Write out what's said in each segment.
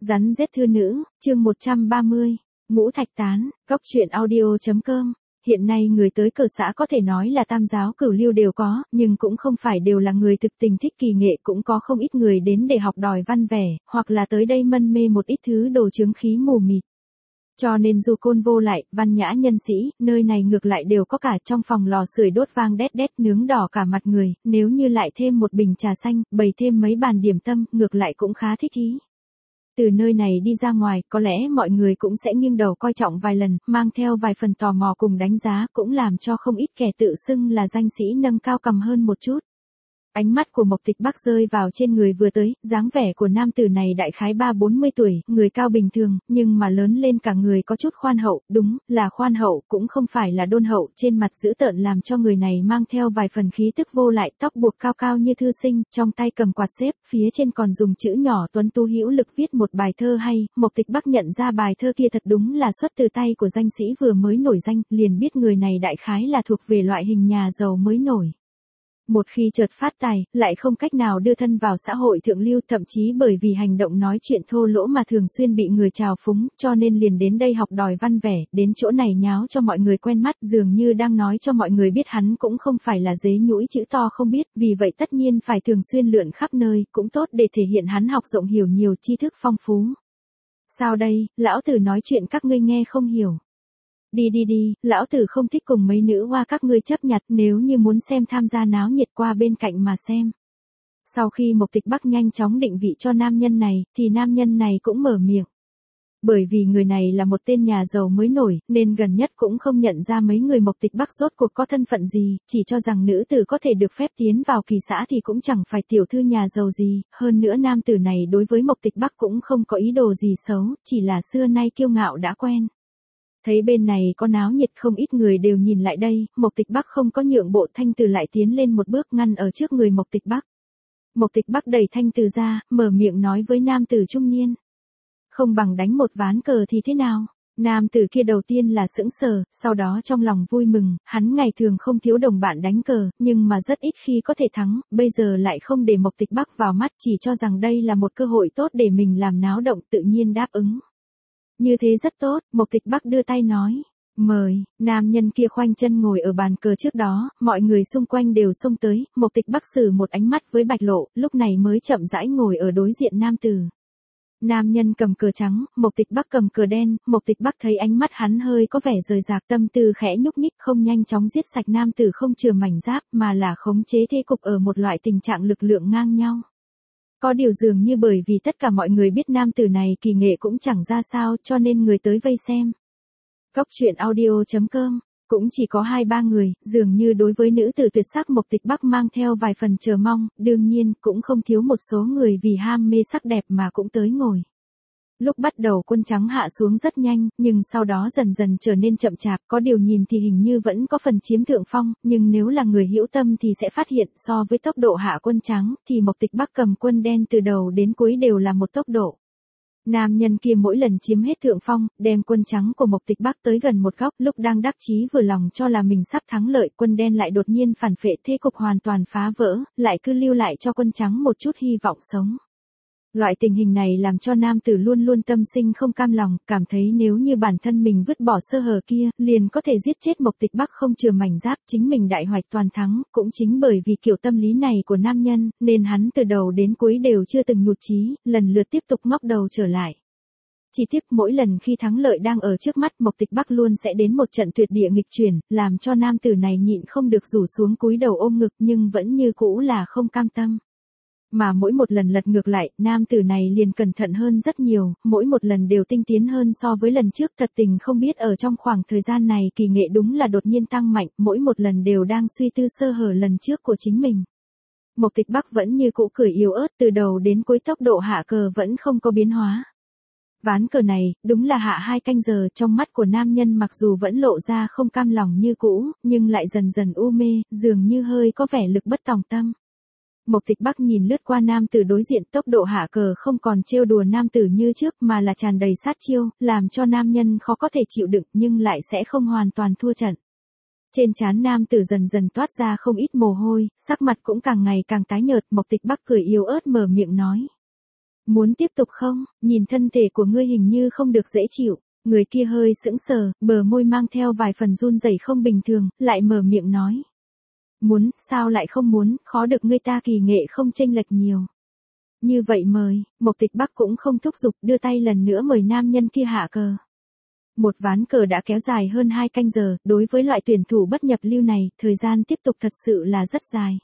Rắn rết thư nữ, chương 130, Ngũ Thạch Tán, Góc truyện audio.com. Hiện nay người tới cờ xã có thể nói là tam giáo cửu lưu đều có, nhưng cũng không phải đều là người thực tình thích kỳ nghệ, cũng có không ít người đến để học đòi văn vẻ, hoặc là tới đây mân mê một ít thứ đồ chướng khí mù mịt. Cho nên dù côn vô lại, văn nhã nhân sĩ, nơi này ngược lại đều có cả, trong phòng lò sưởi đốt vang đét đét nướng đỏ cả mặt người, nếu như lại thêm một bình trà xanh, bày thêm mấy bàn điểm tâm, ngược lại cũng khá thích ý. Từ nơi này đi ra ngoài, có lẽ mọi người cũng sẽ nghiêng đầu coi trọng vài lần, mang theo vài phần tò mò cùng đánh giá, cũng làm cho không ít kẻ tự xưng là danh sĩ nâng cao cầm hơn một chút. Ánh mắt của Mộc Tịch Bắc rơi vào trên người vừa tới, dáng vẻ của nam tử này đại khái 30-40 tuổi, người cao bình thường, nhưng mà lớn lên cả người có chút khoan hậu, đúng, là khoan hậu, cũng không phải là đôn hậu, trên mặt dữ tợn làm cho người này mang theo vài phần khí tức vô lại, tóc buộc cao cao như thư sinh, trong tay cầm quạt xếp, phía trên còn dùng chữ nhỏ tuấn tú hữu lực viết một bài thơ hay. Mộc Tịch Bắc nhận ra bài thơ kia thật đúng là xuất từ tay của danh sĩ vừa mới nổi danh, liền biết người này đại khái là thuộc về loại hình nhà giàu mới nổi. Một khi chợt phát tài, lại không cách nào đưa thân vào xã hội thượng lưu, thậm chí bởi vì hành động nói chuyện thô lỗ mà thường xuyên bị người trào phúng, cho nên liền đến đây học đòi văn vẻ, đến chỗ này nháo cho mọi người quen mắt, dường như đang nói cho mọi người biết hắn cũng không phải là dế nhũi chữ to không biết, vì vậy tất nhiên phải thường xuyên lượn khắp nơi, cũng tốt để thể hiện hắn học rộng hiểu nhiều, tri thức phong phú. Sao đây, lão tử nói chuyện các ngươi nghe không hiểu. Đi, lão tử không thích cùng mấy nữ hoa các ngươi chấp nhặt, nếu như muốn xem tham gia náo nhiệt qua bên cạnh mà xem. Sau khi Mộc Tịch Bắc nhanh chóng định vị cho nam nhân này, thì nam nhân này cũng mở miệng. Bởi vì người này là một tên nhà giàu mới nổi, nên gần nhất cũng không nhận ra mấy người Mộc Tịch Bắc rốt cuộc có thân phận gì, chỉ cho rằng nữ tử có thể được phép tiến vào kỳ xã thì cũng chẳng phải tiểu thư nhà giàu gì, hơn nữa nam tử này đối với Mộc Tịch Bắc cũng không có ý đồ gì xấu, chỉ là xưa nay kiêu ngạo đã quen. Thấy bên này có náo nhiệt không ít người đều nhìn lại đây, Mộc Tịch Bắc không có nhượng bộ, Thanh Từ lại tiến lên một bước ngăn ở trước người Mộc Tịch Bắc. Mộc Tịch Bắc đẩy Thanh Từ ra, mở miệng nói với nam tử trung niên. Không bằng đánh một ván cờ thì thế nào? Nam tử kia đầu tiên là sững sờ, sau đó trong lòng vui mừng, hắn ngày thường không thiếu đồng bạn đánh cờ, nhưng mà rất ít khi có thể thắng, bây giờ lại không để Mộc Tịch Bắc vào mắt, chỉ cho rằng đây là một cơ hội tốt để mình làm náo động, tự nhiên đáp ứng. Như thế rất tốt, Mộc Tịch Bắc đưa tay nói. Mời, nam nhân kia khoanh chân ngồi ở bàn cờ trước đó, mọi người xung quanh đều xông tới, Mộc Tịch Bắc xử một ánh mắt với Bạch Lộ, lúc này mới chậm rãi ngồi ở đối diện nam tử. Nam nhân cầm cờ trắng, Mộc Tịch Bắc cầm cờ đen, Mộc Tịch Bắc thấy ánh mắt hắn hơi có vẻ rời rạc, tâm tư khẽ nhúc nhích, không nhanh chóng giết sạch nam tử không chừa mảnh giáp, mà là khống chế thế cục ở một loại tình trạng lực lượng ngang nhau. Có điều dường như bởi vì tất cả mọi người biết nam tử này kỳ nghệ cũng chẳng ra sao, cho nên người tới vây xem. Góc truyện audio.com, cũng chỉ có 2-3 người, dường như đối với nữ tử tuyệt sắc Mộc Tịch Bắc mang theo vài phần chờ mong, đương nhiên cũng không thiếu một số người vì ham mê sắc đẹp mà cũng tới ngồi. Lúc bắt đầu quân trắng hạ xuống rất nhanh, nhưng sau đó dần dần trở nên chậm chạp, có điều nhìn thì hình như vẫn có phần chiếm thượng phong, nhưng nếu là người hữu tâm thì sẽ phát hiện so với tốc độ hạ quân trắng, thì Mộc Tịch Bắc cầm quân đen từ đầu đến cuối đều là một tốc độ. Nam nhân kia mỗi lần chiếm hết thượng phong, đem quân trắng của Mộc Tịch Bắc tới gần một góc, lúc đang đắc chí vừa lòng cho là mình sắp thắng lợi, quân đen lại đột nhiên phản phệ, thế cục hoàn toàn phá vỡ, lại cứ lưu lại cho quân trắng một chút hy vọng sống. Loại tình hình này làm cho nam tử luôn luôn tâm sinh không cam lòng, cảm thấy nếu như bản thân mình vứt bỏ sơ hở kia, liền có thể giết chết Mộc Tịch Bắc không chừa mảnh giáp, chính mình đại hoạch toàn thắng, cũng chính bởi vì kiểu tâm lý này của nam nhân, nên hắn từ đầu đến cuối đều chưa từng nhụt chí, lần lượt tiếp tục ngóc đầu trở lại. Chỉ tiếc mỗi lần khi thắng lợi đang ở trước mắt, Mộc Tịch Bắc luôn sẽ đến một trận tuyệt địa nghịch chuyển, làm cho nam tử này nhịn không được rủ xuống cúi đầu ôm ngực, nhưng vẫn như cũ là không cam tâm. Mà mỗi một lần lật ngược lại, nam tử này liền cẩn thận hơn rất nhiều, mỗi một lần đều tinh tiến hơn so với lần trước, thật tình không biết ở trong khoảng thời gian này kỳ nghệ đúng là đột nhiên tăng mạnh, mỗi một lần đều đang suy tư sơ hở lần trước của chính mình. Mộc Tịch Bắc vẫn như cũ cười yếu ớt, từ đầu đến cuối tốc độ hạ cờ vẫn không có biến hóa. Ván cờ này, đúng là hạ 2 canh giờ, trong mắt của nam nhân mặc dù vẫn lộ ra không cam lòng như cũ, nhưng lại dần dần u mê, dường như hơi có vẻ lực bất tòng tâm. Mộc Tịch Bắc nhìn lướt qua nam tử đối diện, tốc độ hạ cờ không còn trêu đùa nam tử như trước mà là tràn đầy sát chiêu, làm cho nam nhân khó có thể chịu đựng nhưng lại sẽ không hoàn toàn thua trận. Trên trán nam tử dần dần toát ra không ít mồ hôi, sắc mặt cũng càng ngày càng tái nhợt, Mộc Tịch Bắc cười yếu ớt mở miệng nói. Muốn tiếp tục không? Nhìn thân thể của ngươi hình như không được dễ chịu. Người kia hơi sững sờ, bờ môi mang theo vài phần run rẩy không bình thường, lại mở miệng nói. Muốn, sao lại không muốn, khó được ngươi ta kỳ nghệ không chênh lệch nhiều. Như vậy mời, Mộc Tịch Bắc cũng không thúc giục, đưa tay lần nữa mời nam nhân kia hạ cờ. Một ván cờ đã kéo dài hơn 2 canh giờ, đối với loại tuyển thủ bất nhập lưu này, thời gian tiếp tục thật sự là rất dài.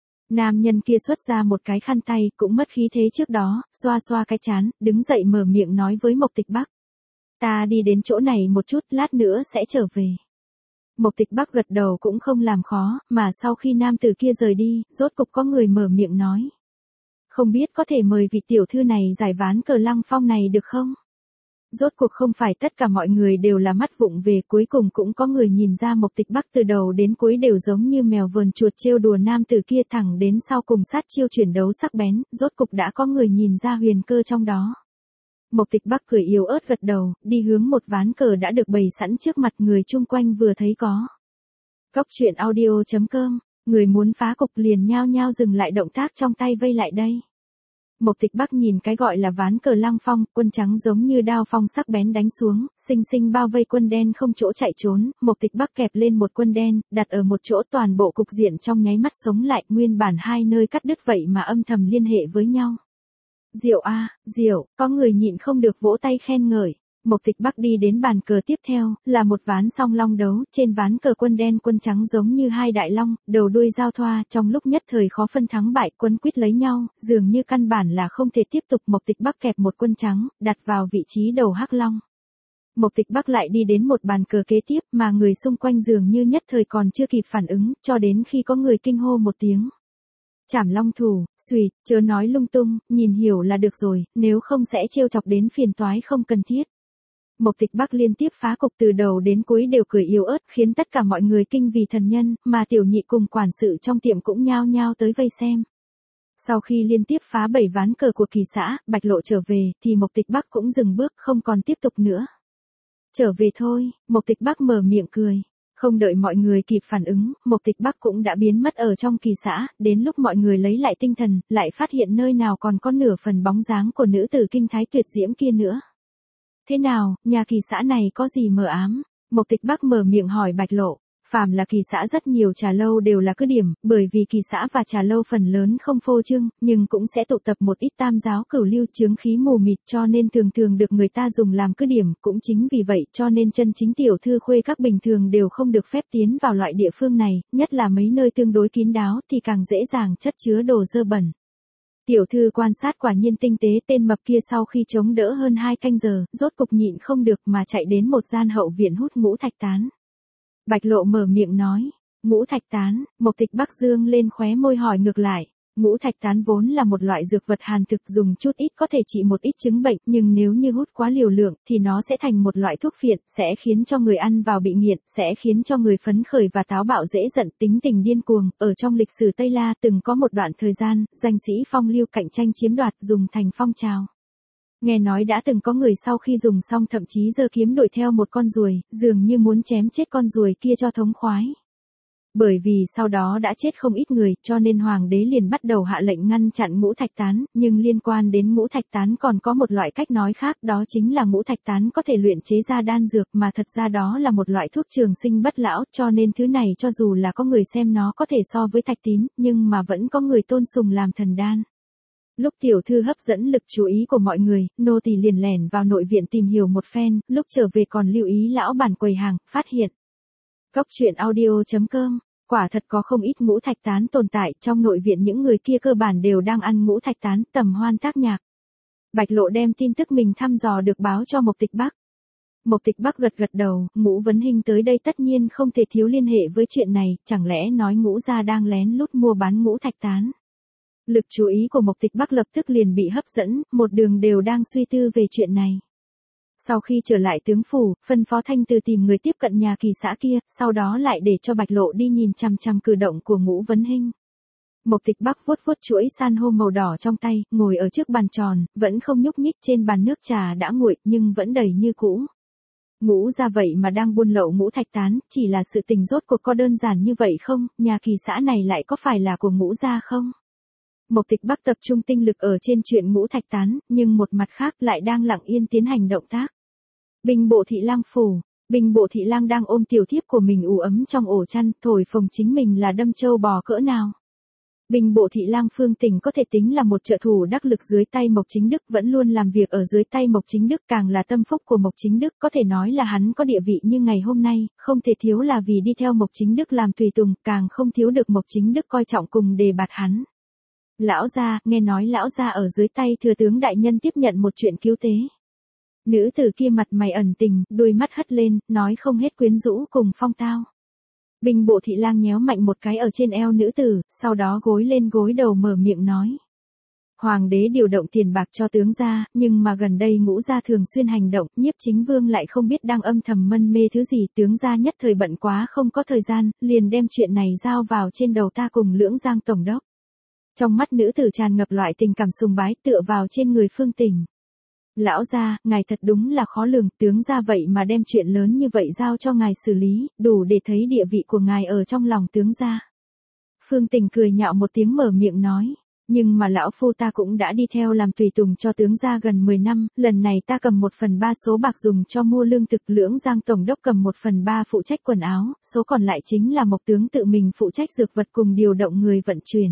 Nam nhân kia xuất ra một cái khăn tay, cũng mất khí thế trước đó, xoa xoa cái trán, đứng dậy mở miệng nói với Mộc Tịch Bắc. Ta đi đến chỗ này một chút, lát nữa sẽ trở về. Mộc Tịch Bắc gật đầu cũng không làm khó, mà sau khi nam tử kia rời đi, rốt cục có người mở miệng nói. Không biết có thể mời vị tiểu thư này giải ván cờ Lăng Phong này được không? Rốt cuộc không phải tất cả mọi người đều là mắt vụng về, cuối cùng cũng có người nhìn ra Mộc Tịch Bắc từ đầu đến cuối đều giống như mèo vờn chuột trêu đùa nam tử kia, thẳng đến sau cùng sát chiêu chuyển đấu sắc bén, rốt cục đã có người nhìn ra huyền cơ trong đó. Mộc Tịch Bắc cười yếu ớt gật đầu, đi hướng một ván cờ đã được bày sẵn trước mặt, người chung quanh vừa thấy có. Cóc truyện audio.com, người muốn phá cục liền nhao nhao dừng lại động tác trong tay vây lại đây. Mộc Tịch Bắc nhìn cái gọi là ván cờ Lăng Phong, quân trắng giống như đao phong sắc bén đánh xuống, xinh xinh bao vây quân đen không chỗ chạy trốn, Mộc Tịch Bắc kẹp lên một quân đen, đặt ở một chỗ, toàn bộ cục diện trong nháy mắt sống lại, nguyên bản hai nơi cắt đứt vậy mà âm thầm liên hệ với nhau. Diệu a, diệu, có người nhịn không được vỗ tay khen ngợi. Mộc Tịch Bắc đi đến bàn cờ tiếp theo, là một ván song long đấu, trên ván cờ quân đen quân trắng giống như hai đại long, đầu đuôi giao thoa, trong lúc nhất thời khó phân thắng bại, quấn quýt lấy nhau, dường như căn bản là không thể tiếp tục. Mộc Tịch Bắc kẹp một quân trắng, đặt vào vị trí đầu hắc long. Mộc Tịch Bắc lại đi đến một bàn cờ kế tiếp, mà người xung quanh dường như nhất thời còn chưa kịp phản ứng, cho đến khi có người kinh hô một tiếng. Trảm long thủ, xùy, chớ nói lung tung, nhìn hiểu là được rồi, nếu không sẽ trêu chọc đến phiền toái không cần thiết. Mộc Tịch Bắc liên tiếp phá cục từ đầu đến cuối đều cười yếu ớt, khiến tất cả mọi người kinh vì thần nhân, mà tiểu nhị cùng quản sự trong tiệm cũng nhao nhao tới vây xem. Sau khi liên tiếp phá 7 ván cờ của kỳ xã, Bạch Lộ trở về, thì Mộc Tịch Bắc cũng dừng bước, không còn tiếp tục nữa. Trở về thôi, Mộc Tịch Bắc mở miệng cười. Không đợi mọi người kịp phản ứng, Mộc Tịch Bắc cũng đã biến mất ở trong kỳ xã, đến lúc mọi người lấy lại tinh thần, lại phát hiện nơi nào còn có nửa phần bóng dáng của nữ tử kinh thái tuyệt diễm kia nữa. Thế nào, nhà kỳ xã này có gì mờ ám? Mộc Tịch Bắc mở miệng hỏi Bạch Lộ. Phàm là kỳ xã rất nhiều trà lâu đều là cứ điểm, bởi vì kỳ xã và trà lâu phần lớn không phô trương, nhưng cũng sẽ tụ tập một ít tam giáo cửu lưu chướng khí mù mịt, cho nên thường thường được người ta dùng làm cứ điểm, cũng chính vì vậy cho nên chân chính tiểu thư khuê các bình thường đều không được phép tiến vào loại địa phương này, nhất là mấy nơi tương đối kín đáo thì càng dễ dàng chất chứa đồ dơ bẩn. Tiểu thư quan sát quả nhiên tinh tế, tên mập kia sau khi chống đỡ hơn 2 canh giờ, rốt cục nhịn không được mà chạy đến một gian hậu viện hút ngũ thạch tán. Bạch Lộ mở miệng nói, ngũ thạch tán, Mộc Tịch Bắc dương lên khóe môi hỏi ngược lại. Ngũ thạch tán vốn là một loại dược vật hàn thực, dùng chút ít có thể trị một ít chứng bệnh, nhưng nếu như hút quá liều lượng thì nó sẽ thành một loại thuốc phiện, sẽ khiến cho người ăn vào bị nghiện, sẽ khiến cho người phấn khởi và táo bạo dễ giận, tính tình điên cuồng. Ở trong lịch sử Tây La từng có một đoạn thời gian, danh sĩ phong lưu cạnh tranh chiếm đoạt, dùng thành phong trào. Nghe nói đã từng có người sau khi dùng xong thậm chí giơ kiếm đuổi theo một con ruồi, dường như muốn chém chết con ruồi kia cho thống khoái. Bởi vì sau đó đã chết không ít người, cho nên hoàng đế liền bắt đầu hạ lệnh ngăn chặn ngũ thạch tán, nhưng liên quan đến ngũ thạch tán còn có một loại cách nói khác, đó chính là ngũ thạch tán có thể luyện chế ra đan dược, mà thật ra đó là một loại thuốc trường sinh bất lão, cho nên thứ này cho dù là có người xem nó có thể so với thạch tín, nhưng mà vẫn có người tôn sùng làm thần đan. Lúc tiểu thư hấp dẫn lực chú ý của mọi người, nô tỳ liền lẻn vào nội viện tìm hiểu một phen, lúc trở về còn lưu ý lão bản quầy hàng, phát hiện. Cóc truyện audio.com, quả thật có không ít ngũ thạch tán tồn tại, trong nội viện những người kia cơ bản đều đang ăn ngũ thạch tán, tầm hoan tác nhạc. Bạch Lộ đem tin tức mình thăm dò được báo cho Mộc Tịch Bắc. Mộc Tịch Bắc gật gật đầu, Ngũ Vấn Hinh tới đây tất nhiên không thể thiếu liên hệ với chuyện này, chẳng lẽ nói Ngũ gia đang lén lút mua bán ngũ thạch tán. Lực chú ý của Mộc Tịch Bắc lập tức liền bị hấp dẫn, một đường đều đang suy tư về chuyện này. Sau khi trở lại tướng phủ, phân phó Thanh Từ tìm người tiếp cận nhà kỳ xã kia, sau đó lại để cho Bạch Lộ đi nhìn chằm chằm cử động của Ngũ Vấn Hinh. Mộc Tịch Bắc vuốt vuốt chuỗi san hô màu đỏ trong tay, ngồi ở trước bàn tròn, vẫn không nhúc nhích, trên bàn nước trà đã nguội nhưng vẫn đầy như cũ. Ngũ gia vậy mà đang buôn lậu ngũ thạch tán, chỉ là sự tình rốt cuộc có đơn giản như vậy không, nhà kỳ xã này lại có phải là của Ngũ gia không? Mộc Tịch Bắc tập trung tinh lực ở trên chuyện Ngũ Thạch Tán, nhưng một mặt khác lại đang lặng yên tiến hành động tác. Binh bộ thị lang phủ, binh bộ thị lang đang ôm tiểu thiếp của mình ủ ấm trong ổ chăn, thổi phồng chính mình là đâm châu bò cỡ nào. Binh bộ thị lang Phương Tình có thể tính là một trợ thủ đắc lực dưới tay Mộc Chính Đức, vẫn luôn làm việc ở dưới tay Mộc Chính Đức, càng là tâm phúc của Mộc Chính Đức, có thể nói là hắn có địa vị như ngày hôm nay, không thể thiếu là vì đi theo Mộc Chính Đức làm tùy tùng, càng không thiếu được Mộc Chính Đức coi trọng cùng đề bạt hắn. Lão gia, nghe nói lão gia ở dưới tay thừa tướng đại nhân tiếp nhận một chuyện cứu tế. Nữ tử kia mặt mày ẩn tình, đôi mắt hất lên, nói không hết quyến rũ cùng phong tao. Binh bộ thị lang nhéo mạnh một cái ở trên eo nữ tử, sau đó gối lên gối đầu mở miệng nói. Hoàng đế điều động tiền bạc cho tướng gia, nhưng mà gần đây Ngũ gia thường xuyên hành động, Nhiếp Chính Vương lại không biết đang âm thầm mân mê thứ gì, tướng gia nhất thời bận quá không có thời gian, liền đem chuyện này giao vào trên đầu ta cùng Lưỡng Giang tổng đốc. Trong mắt nữ tử tràn ngập loại tình cảm sùng bái, tựa vào trên người Phương Tình. Lão gia, ngài thật đúng là khó lường, tướng gia vậy mà đem chuyện lớn như vậy giao cho ngài xử lý, đủ để thấy địa vị của ngài ở trong lòng tướng gia. Phương Tình cười nhạo một tiếng mở miệng nói, nhưng mà lão phu ta cũng đã đi theo làm tùy tùng cho tướng gia gần 10 năm, lần này ta cầm 1/3 số bạc dùng cho mua lương thực, Lưỡng Giang tổng đốc cầm 1/3 phụ trách quần áo, số còn lại chính là Mộc tướng tự mình phụ trách dược vật cùng điều động người vận chuyển.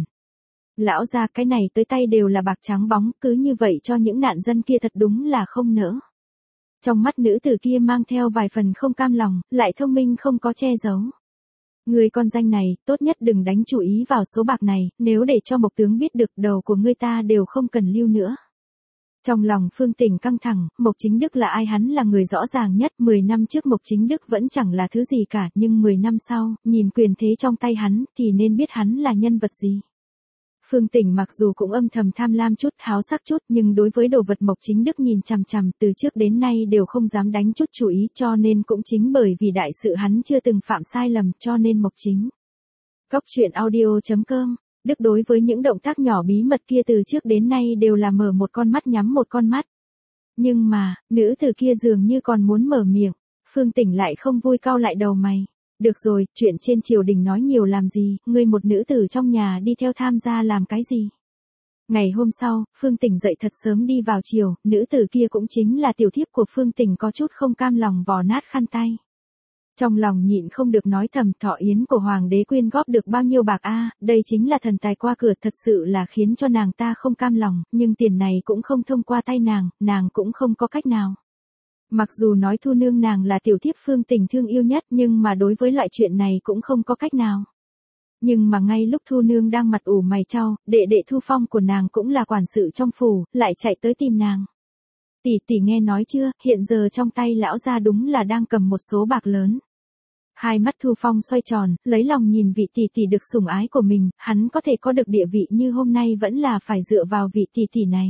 Lão gia, cái này tới tay đều là bạc trắng bóng, cứ như vậy cho những nạn dân kia thật đúng là không nỡ. Trong mắt nữ tử kia mang theo vài phần không cam lòng, lại thông minh không có che giấu. Người con danh này, tốt nhất đừng đánh chú ý vào số bạc này, nếu để cho Mộc tướng biết được đầu của ngươi ta đều không cần lưu nữa. Trong lòng Phương Tình căng thẳng, Mộc Chính Đức là ai, hắn là người rõ ràng nhất, 10 năm trước Mộc Chính Đức vẫn chẳng là thứ gì cả, nhưng 10 năm sau, nhìn quyền thế trong tay hắn, thì nên biết hắn là nhân vật gì. Phương Tình mặc dù cũng âm thầm tham lam chút, háo sắc chút, nhưng đối với đồ vật Mộc Chính Đức nhìn chằm chằm từ trước đến nay đều không dám đánh chút chú ý, cho nên cũng chính bởi vì đại sự hắn chưa từng phạm sai lầm, cho nên Mộc Chính. Góc truyện audio.com, Đức đối với những động tác nhỏ bí mật kia từ trước đến nay đều là mở một con mắt nhắm một con mắt. Nhưng mà, nữ tử kia dường như còn muốn mở miệng, Phương Tình lại không vui cau lại đầu mày. Được rồi, chuyện trên triều đình nói nhiều làm gì, ngươi một nữ tử trong nhà đi theo tham gia làm cái gì. Ngày hôm sau, Phương Tình dậy thật sớm đi vào triều, nữ tử kia cũng chính là tiểu thiếp của Phương Tình có chút không cam lòng vò nát khăn tay. Trong lòng nhịn không được nói thầm, thọ yến của hoàng đế quyên góp được bao nhiêu bạc a, đây chính là thần tài qua cửa, thật sự là khiến cho nàng ta không cam lòng, nhưng tiền này cũng không thông qua tay nàng cũng không có cách nào. Mặc dù nói Thu nương nàng là tiểu thiếp Phương Tình thương yêu nhất, nhưng mà đối với loại chuyện này cũng không có cách nào. Nhưng mà ngay lúc Thu nương đang mặt ủ mày chau, đệ đệ Thu Phong của nàng cũng là quản sự trong phủ, lại chạy tới tìm nàng. Tỷ tỷ nghe nói chưa, hiện giờ trong tay lão gia đúng là đang cầm một số bạc lớn. Hai mắt Thu Phong xoay tròn, lấy lòng nhìn vị tỷ tỷ được sủng ái của mình, hắn có thể có được địa vị như hôm nay vẫn là phải dựa vào vị tỷ tỷ này.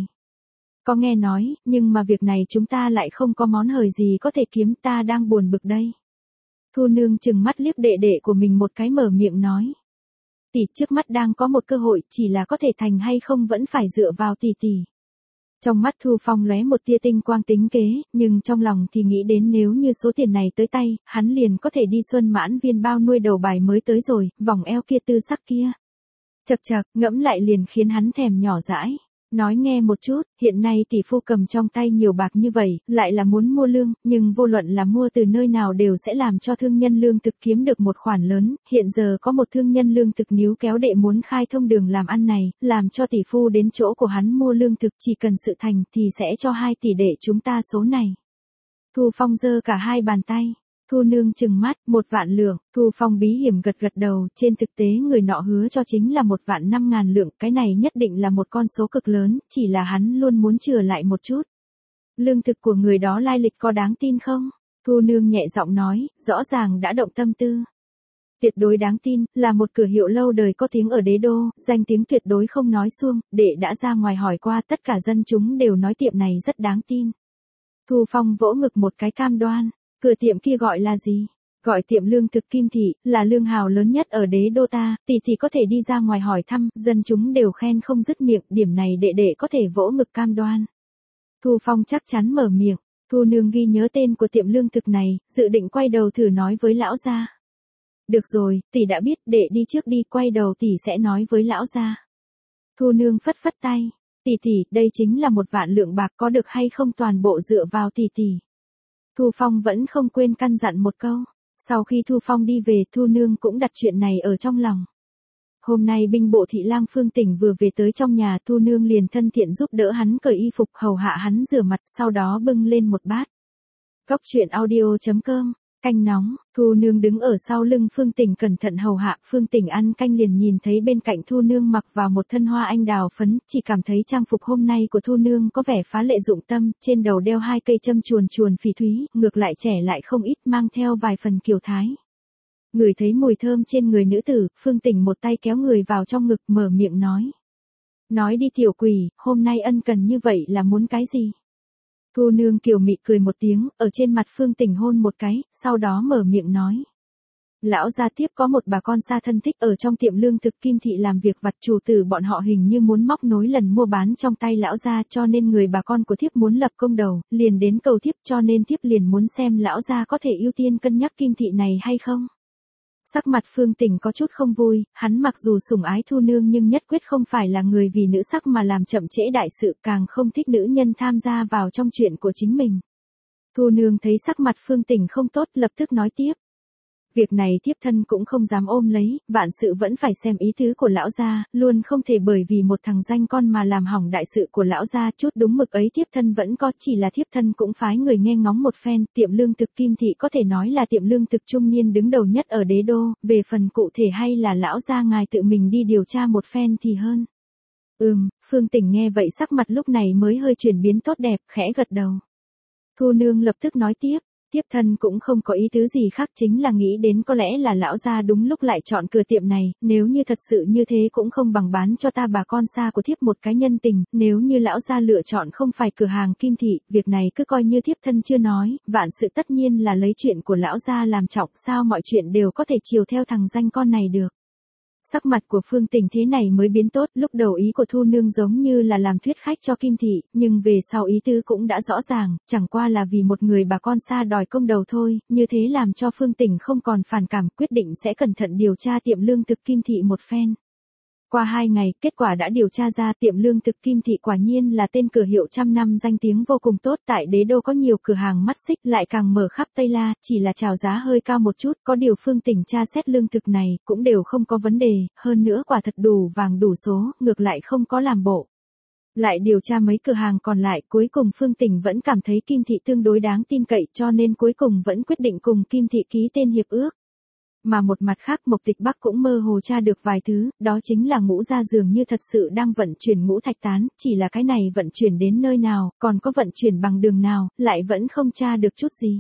Có nghe nói, nhưng mà việc này chúng ta lại không có món hời gì có thể kiếm, ta đang buồn bực đây. Thu nương chừng mắt liếc đệ đệ của mình một cái mở miệng nói. Tỷ, trước mắt đang có một cơ hội, chỉ là có thể thành hay không vẫn phải dựa vào tỷ tỷ. Trong mắt Thu Phong lóe một tia tinh quang tính kế, nhưng trong lòng thì nghĩ đến nếu như số tiền này tới tay, hắn liền có thể đi Xuân Mãn Viên bao nuôi đầu bài mới tới rồi, vòng eo kia tư sắc kia. Chậc chậc, ngẫm lại liền khiến hắn thèm nhỏ dãi. Nói nghe một chút, hiện nay tỷ phu cầm trong tay nhiều bạc như vậy, lại là muốn mua lương, nhưng vô luận là mua từ nơi nào đều sẽ làm cho thương nhân lương thực kiếm được một khoản lớn, hiện giờ có một thương nhân lương thực níu kéo đệ muốn khai thông đường làm ăn này, làm cho tỷ phu đến chỗ của hắn mua lương thực, chỉ cần sự thành thì sẽ cho 2 tỷ đệ chúng ta số này. Thu Phong giơ cả hai bàn tay. Thu nương chừng mắt, 1.000.000 lượng, Thu Phong bí hiểm gật gật đầu, trên thực tế người nọ hứa cho chính là 1.500.000 lượng, cái này nhất định là một con số cực lớn, chỉ là hắn luôn muốn chừa lại một chút. Lương thực của người đó lai lịch có đáng tin không? Thu nương nhẹ giọng nói, rõ ràng đã động tâm tư. Tuyệt đối đáng tin, là một cửa hiệu lâu đời có tiếng ở đế đô, danh tiếng tuyệt đối không nói suông, đệ đã ra ngoài hỏi qua, tất cả dân chúng đều nói tiệm này rất đáng tin. Thu Phong vỗ ngực một cái cam đoan. Cửa tiệm kia gọi là gì? Gọi tiệm lương thực Kim Thị, là lương hào lớn nhất ở đế đô ta, tỷ tỷ có thể đi ra ngoài hỏi thăm, dân chúng đều khen không dứt miệng, điểm này đệ đệ có thể vỗ ngực cam đoan. Thu Phong chắc chắn mở miệng, Thu nương ghi nhớ tên của tiệm lương thực này, dự định quay đầu thử nói với lão gia. Được rồi, tỷ đã biết, đệ đi trước đi, quay đầu tỷ sẽ nói với lão gia. Thu Nương phất phất tay. Tỷ tỷ, đây chính là 1.000.000 bạc, có được hay không toàn bộ dựa vào tỷ tỷ. Thu Phong vẫn không quên căn dặn một câu. Sau khi Thu Phong đi về, Thu Nương cũng đặt chuyện này ở trong lòng. Hôm nay binh bộ thị lang Phương Tỉnh vừa về tới trong nhà, Thu Nương liền thân thiện giúp đỡ hắn cởi y phục, hầu hạ hắn rửa mặt, sau đó bưng lên một bát. Cốc truyện audio.com, canh nóng. Thu Nương đứng ở sau lưng Phương Tỉnh cẩn thận hầu hạ. Phương Tỉnh ăn canh liền nhìn thấy bên cạnh Thu Nương mặc vào một thân hoa anh đào phấn, chỉ cảm thấy trang phục hôm nay của Thu Nương có vẻ phá lệ dụng tâm, trên đầu đeo 2 cây châm chuồn chuồn phỉ thúy, ngược lại trẻ lại không ít, mang theo vài phần kiều thái. Ngửi thấy mùi thơm trên người nữ tử, Phương Tỉnh một tay kéo người vào trong ngực, mở miệng nói. Nói đi tiểu quỷ, hôm nay ân cần như vậy là muốn cái gì? Thu Nương kiều mị cười một tiếng, ở trên mặt Phương Tỉnh hôn một cái, sau đó mở miệng nói. Lão gia tiếp có một bà con xa thân thích ở trong tiệm lương thực Kim Thị làm việc vặt, chủ tử bọn họ hình như muốn móc nối lần mua bán trong tay lão gia, cho nên người bà con của thiếp muốn lập công đầu, liền đến cầu thiếp, cho nên thiếp liền muốn xem lão gia có thể ưu tiên cân nhắc Kim Thị này hay không. Sắc mặt Phương Tỉnh có chút không vui, hắn mặc dù sủng ái Thu Nương nhưng nhất quyết không phải là người vì nữ sắc mà làm chậm trễ đại sự, càng không thích nữ nhân tham gia vào trong chuyện của chính mình. Thu Nương thấy sắc mặt Phương Tỉnh không tốt, lập tức nói tiếp. Việc này thiếp thân cũng không dám ôm lấy, vạn sự vẫn phải xem ý tứ của lão gia, luôn không thể bởi vì một thằng danh con mà làm hỏng đại sự của lão gia, chút đúng mực ấy thiếp thân vẫn có, chỉ là thiếp thân cũng phái người nghe ngóng một phen, tiệm lương thực Kim Thị có thể nói là tiệm lương thực trung niên đứng đầu nhất ở đế đô, về phần cụ thể hay là lão gia ngài tự mình đi điều tra một phen thì hơn. Phương Tỉnh nghe vậy sắc mặt lúc này mới hơi chuyển biến tốt đẹp, khẽ gật đầu. Thu Nương lập tức nói tiếp. Thiếp thân cũng không có ý tứ gì khác, chính là nghĩ đến có lẽ là lão gia đúng lúc lại chọn cửa tiệm này, nếu như thật sự như thế cũng không bằng bán cho ta bà con xa của thiếp một cái nhân tình, nếu như lão gia lựa chọn không phải cửa hàng Kim Thị, việc này cứ coi như thiếp thân chưa nói, vạn sự tất nhiên là lấy chuyện của lão gia làm trọng, sao mọi chuyện đều có thể chiều theo thằng danh con này được. Sắc mặt của Phương Tỉnh thế này mới biến tốt, lúc đầu ý của Thu Nương giống như là làm thuyết khách cho Kim Thị, nhưng về sau ý tứ cũng đã rõ ràng, chẳng qua là vì một người bà con xa đòi công đầu thôi, như thế làm cho Phương Tỉnh không còn phản cảm, quyết định sẽ cẩn thận điều tra tiệm lương thực Kim Thị một phen. Qua 2 ngày, kết quả đã điều tra ra tiệm lương thực Kim Thị quả nhiên là tên cửa hiệu trăm năm danh tiếng vô cùng tốt, tại đế đô có nhiều cửa hàng mắt xích, lại càng mở khắp Tây La, chỉ là chào giá hơi cao một chút, có điều Phương Tỉnh tra xét lương thực này, cũng đều không có vấn đề, hơn nữa quả thật đủ vàng đủ số, ngược lại không có làm bộ. Lại điều tra mấy cửa hàng còn lại, cuối cùng Phương Tỉnh vẫn cảm thấy Kim Thị tương đối đáng tin cậy, cho nên cuối cùng vẫn quyết định cùng Kim Thị ký tên hiệp ước. Mà một mặt khác, Mộc Tịch Bắc cũng mơ hồ tra được vài thứ, đó chính là Ngũ gia dường như thật sự đang vận chuyển ngũ thạch tán, chỉ là cái này vận chuyển đến nơi nào, còn có vận chuyển bằng đường nào, lại vẫn không tra được chút gì.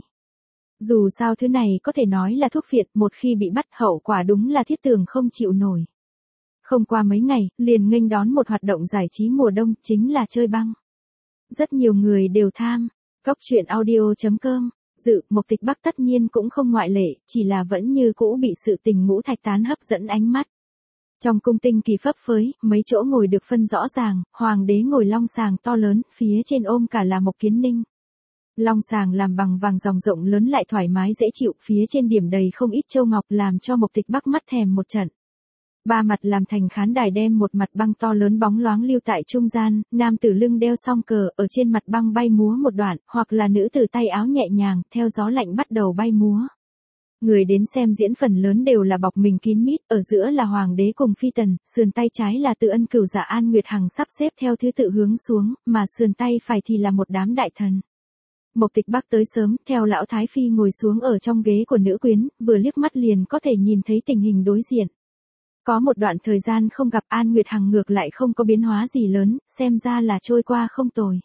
Dù sao thứ này có thể nói là thuốc phiện, một khi bị bắt hậu quả đúng là thiết tường không chịu nổi. Không qua mấy ngày, liền nghênh đón một hoạt động giải trí mùa đông, chính là chơi băng. Rất nhiều người đều tham. Cốc truyện audio.com Mộc Tịch Bắc tất nhiên cũng không ngoại lệ, chỉ là vẫn như cũ bị sự tình ngũ thạch tán hấp dẫn ánh mắt. Trong cung tinh kỳ phấp phới, mấy chỗ ngồi được phân rõ ràng, hoàng đế ngồi long sàng to lớn, phía trên ôm cả là Mộc Kiến Ninh. Long sàng làm bằng vàng ròng rộng lớn lại thoải mái dễ chịu, phía trên điểm đầy không ít châu ngọc làm cho Mộc Tịch Bắc mắt thèm một trận. 3 mặt làm thành khán đài, đem một mặt băng to lớn bóng loáng lưu tại trung gian, nam tử lưng đeo song cờ, ở trên mặt băng bay múa một đoạn, hoặc là nữ tử tay áo nhẹ nhàng, theo gió lạnh bắt đầu bay múa. Người đến xem diễn phần lớn đều là bọc mình kín mít, ở giữa là hoàng đế cùng phi tần, sườn tay trái là Từ Ân Cửu Dạ An Nguyệt Hằng sắp xếp theo thứ tự hướng xuống, mà sườn tay phải thì là một đám đại thần. Mộc Tịch Bắc tới sớm, theo lão thái phi ngồi xuống ở trong ghế của nữ quyến, vừa liếc mắt liền có thể nhìn thấy tình hình đối diện. Có một đoạn thời gian không gặp, An Nguyệt Hằng ngược lại không có biến hóa gì lớn, xem ra là trôi qua không tồi.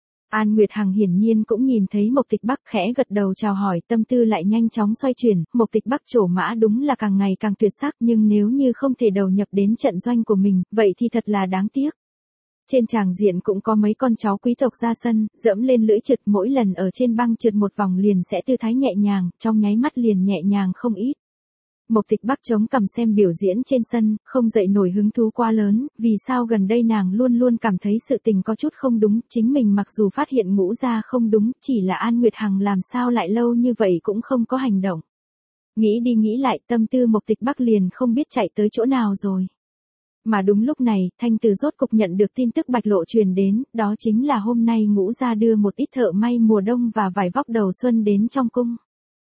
An Nguyệt Hằng hiển nhiên cũng nhìn thấy Mộc Tịch Bắc, khẽ gật đầu chào hỏi, tâm tư lại nhanh chóng xoay chuyển, Mộc Tịch Bắc trổ mã đúng là càng ngày càng tuyệt sắc, nhưng nếu như không thể đầu nhập đến trận doanh của mình, vậy thì thật là đáng tiếc. Trên tràng diện cũng có mấy con cháu quý tộc ra sân, dẫm lên lưỡi trượt, mỗi lần ở trên băng trượt một vòng liền sẽ tư thái nhẹ nhàng, trong nháy mắt liền nhẹ nhàng không ít. Mộc Tịch Bắc chống cằm xem biểu diễn trên sân, không dậy nổi hứng thú quá lớn, vì sao gần đây nàng luôn luôn cảm thấy sự tình có chút không đúng, chính mình mặc dù phát hiện Ngũ gia không đúng, chỉ là An Nguyệt Hằng làm sao lại lâu như vậy cũng không có hành động. Nghĩ đi nghĩ lại, tâm tư Mộc Tịch Bắc liền không biết chạy tới chỗ nào rồi. Mà đúng lúc này, Thanh Từ rốt cục nhận được tin tức bạch lộ truyền đến, đó chính là hôm nay Ngũ gia đưa một ít thợ may mùa đông và vải vóc đầu xuân đến trong cung.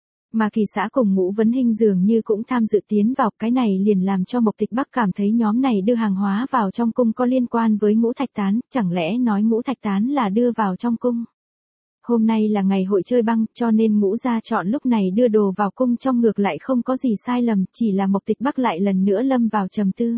Mà Kỳ xã cùng Ngũ Vấn Hinh dường như cũng tham dự tiến vào, cái này liền làm cho Mộc Tịch Bắc cảm thấy nhóm này đưa hàng hóa vào trong cung có liên quan với Ngũ Thạch Tán, chẳng lẽ nói Ngũ Thạch Tán là đưa vào trong cung. Hôm nay là ngày hội chơi băng, cho nên Ngũ gia chọn lúc này đưa đồ vào cung trong ngược lại không có gì sai lầm, chỉ là Mộc Tịch Bắc lại lần nữa lâm vào trầm tư.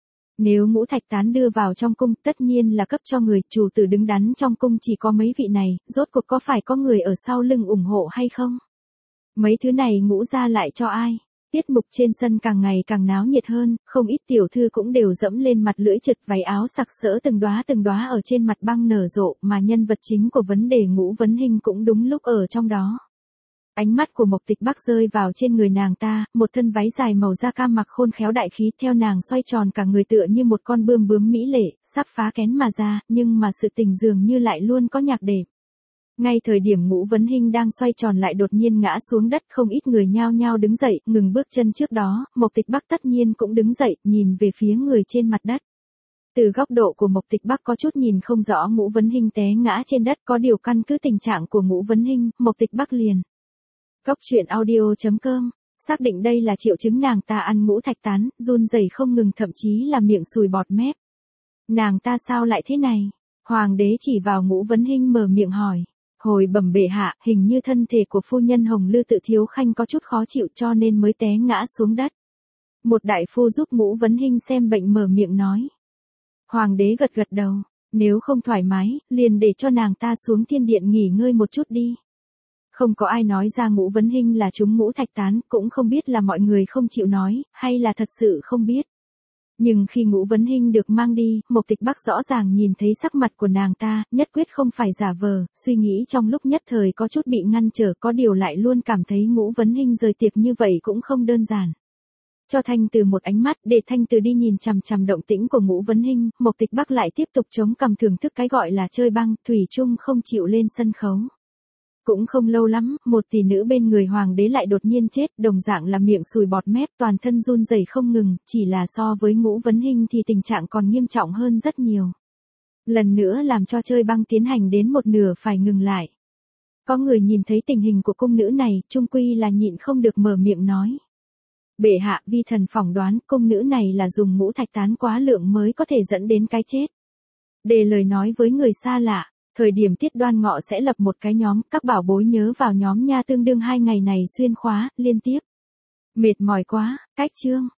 Nếu Ngũ Thạch Tán đưa vào trong cung, tất nhiên là cấp cho người, chủ tử đứng đắn trong cung chỉ có mấy vị này, rốt cuộc có phải có người ở sau lưng ủng hộ hay không? Mấy thứ này Ngũ gia lại cho ai? Tiết mục trên sân càng ngày càng náo nhiệt hơn, không ít tiểu thư cũng đều dẫm lên mặt lưỡi chật váy áo sặc sỡ từng đóa ở trên mặt băng nở rộ, mà nhân vật chính của vấn đề Ngũ Vấn Hinh cũng đúng lúc ở trong đó. Ánh mắt của Mộc Tịch Bắc rơi vào trên người nàng ta, một thân váy dài màu da cam mặc khôn khéo đại khí, theo nàng xoay tròn cả người tựa như một con bươm bướm mỹ lệ, sắp phá kén mà ra, nhưng mà sự tình dường như lại luôn có nhạc đệm. Ngay thời điểm Ngũ Vấn Hinh đang xoay tròn lại đột nhiên ngã xuống đất, không ít người nhao nhao đứng dậy, ngừng bước chân trước đó, Mộc Tịch Bắc tất nhiên cũng đứng dậy, nhìn về phía người trên mặt đất. Từ góc độ của Mộc Tịch Bắc có chút nhìn không rõ Ngũ Vấn Hinh té ngã trên đất, có điều căn cứ tình trạng của Ngũ Vấn Hinh, Mộc Tịch Bắc liền. Góc truyện audio.com, xác định đây là triệu chứng nàng ta ăn Ngũ Thạch Tán, run rẩy không ngừng, thậm chí là miệng sùi bọt mép. Nàng ta sao lại thế này? Hoàng đế chỉ vào Ngũ Vấn Hinh mở miệng hỏi. Hồi bẩm bệ hạ, hình như thân thể của phu nhân Hồng Lư Tự Thiếu Khanh có chút khó chịu cho nên mới té ngã xuống đất. Một đại phu giúp Ngũ Vấn Hinh xem bệnh mở miệng nói. Hoàng đế gật gật đầu, nếu không thoải mái, liền để cho nàng ta xuống thiên điện nghỉ ngơi một chút đi. Không có ai nói ra Ngũ Vấn Hinh là trúng Ngũ Thạch Tán, cũng không biết là mọi người không chịu nói, hay là thật sự không biết. Nhưng khi Ngũ Vấn Hinh được mang đi, Mộc Tịch Bắc rõ ràng nhìn thấy sắc mặt của nàng ta, nhất quyết không phải giả vờ, suy nghĩ trong lúc nhất thời có chút bị ngăn trở, có điều lại luôn cảm thấy Ngũ Vấn Hinh rời tiệc như vậy cũng không đơn giản. Cho Thanh Từ một ánh mắt, để Thanh Từ đi nhìn chằm chằm động tĩnh của Ngũ Vấn Hinh, Mộc Tịch Bắc lại tiếp tục chống cằm thưởng thức cái gọi là chơi băng, thủy chung không chịu lên sân khấu. Cũng không lâu lắm, một tỷ nữ bên người hoàng đế lại đột nhiên chết, đồng dạng là miệng sùi bọt mép, toàn thân run rẩy không ngừng, chỉ là so với Ngũ Vấn Hinh thì tình trạng còn nghiêm trọng hơn rất nhiều. Lần nữa làm cho chơi băng tiến hành đến một nửa phải ngừng lại. Có người nhìn thấy tình hình của cung nữ này, chung quy là nhịn không được mở miệng nói. Bệ hạ, vi thần phỏng đoán cung nữ này là dùng Ngũ Thạch Tán quá lượng mới có thể dẫn đến cái chết. Để lời nói với người xa lạ. Thời điểm Tiết Đoan Ngọ sẽ lập một cái nhóm, các bảo bối nhớ vào nhóm nha, tương đương 2 ngày này xuyên khóa, liên tiếp. Mệt mỏi quá, cách chương.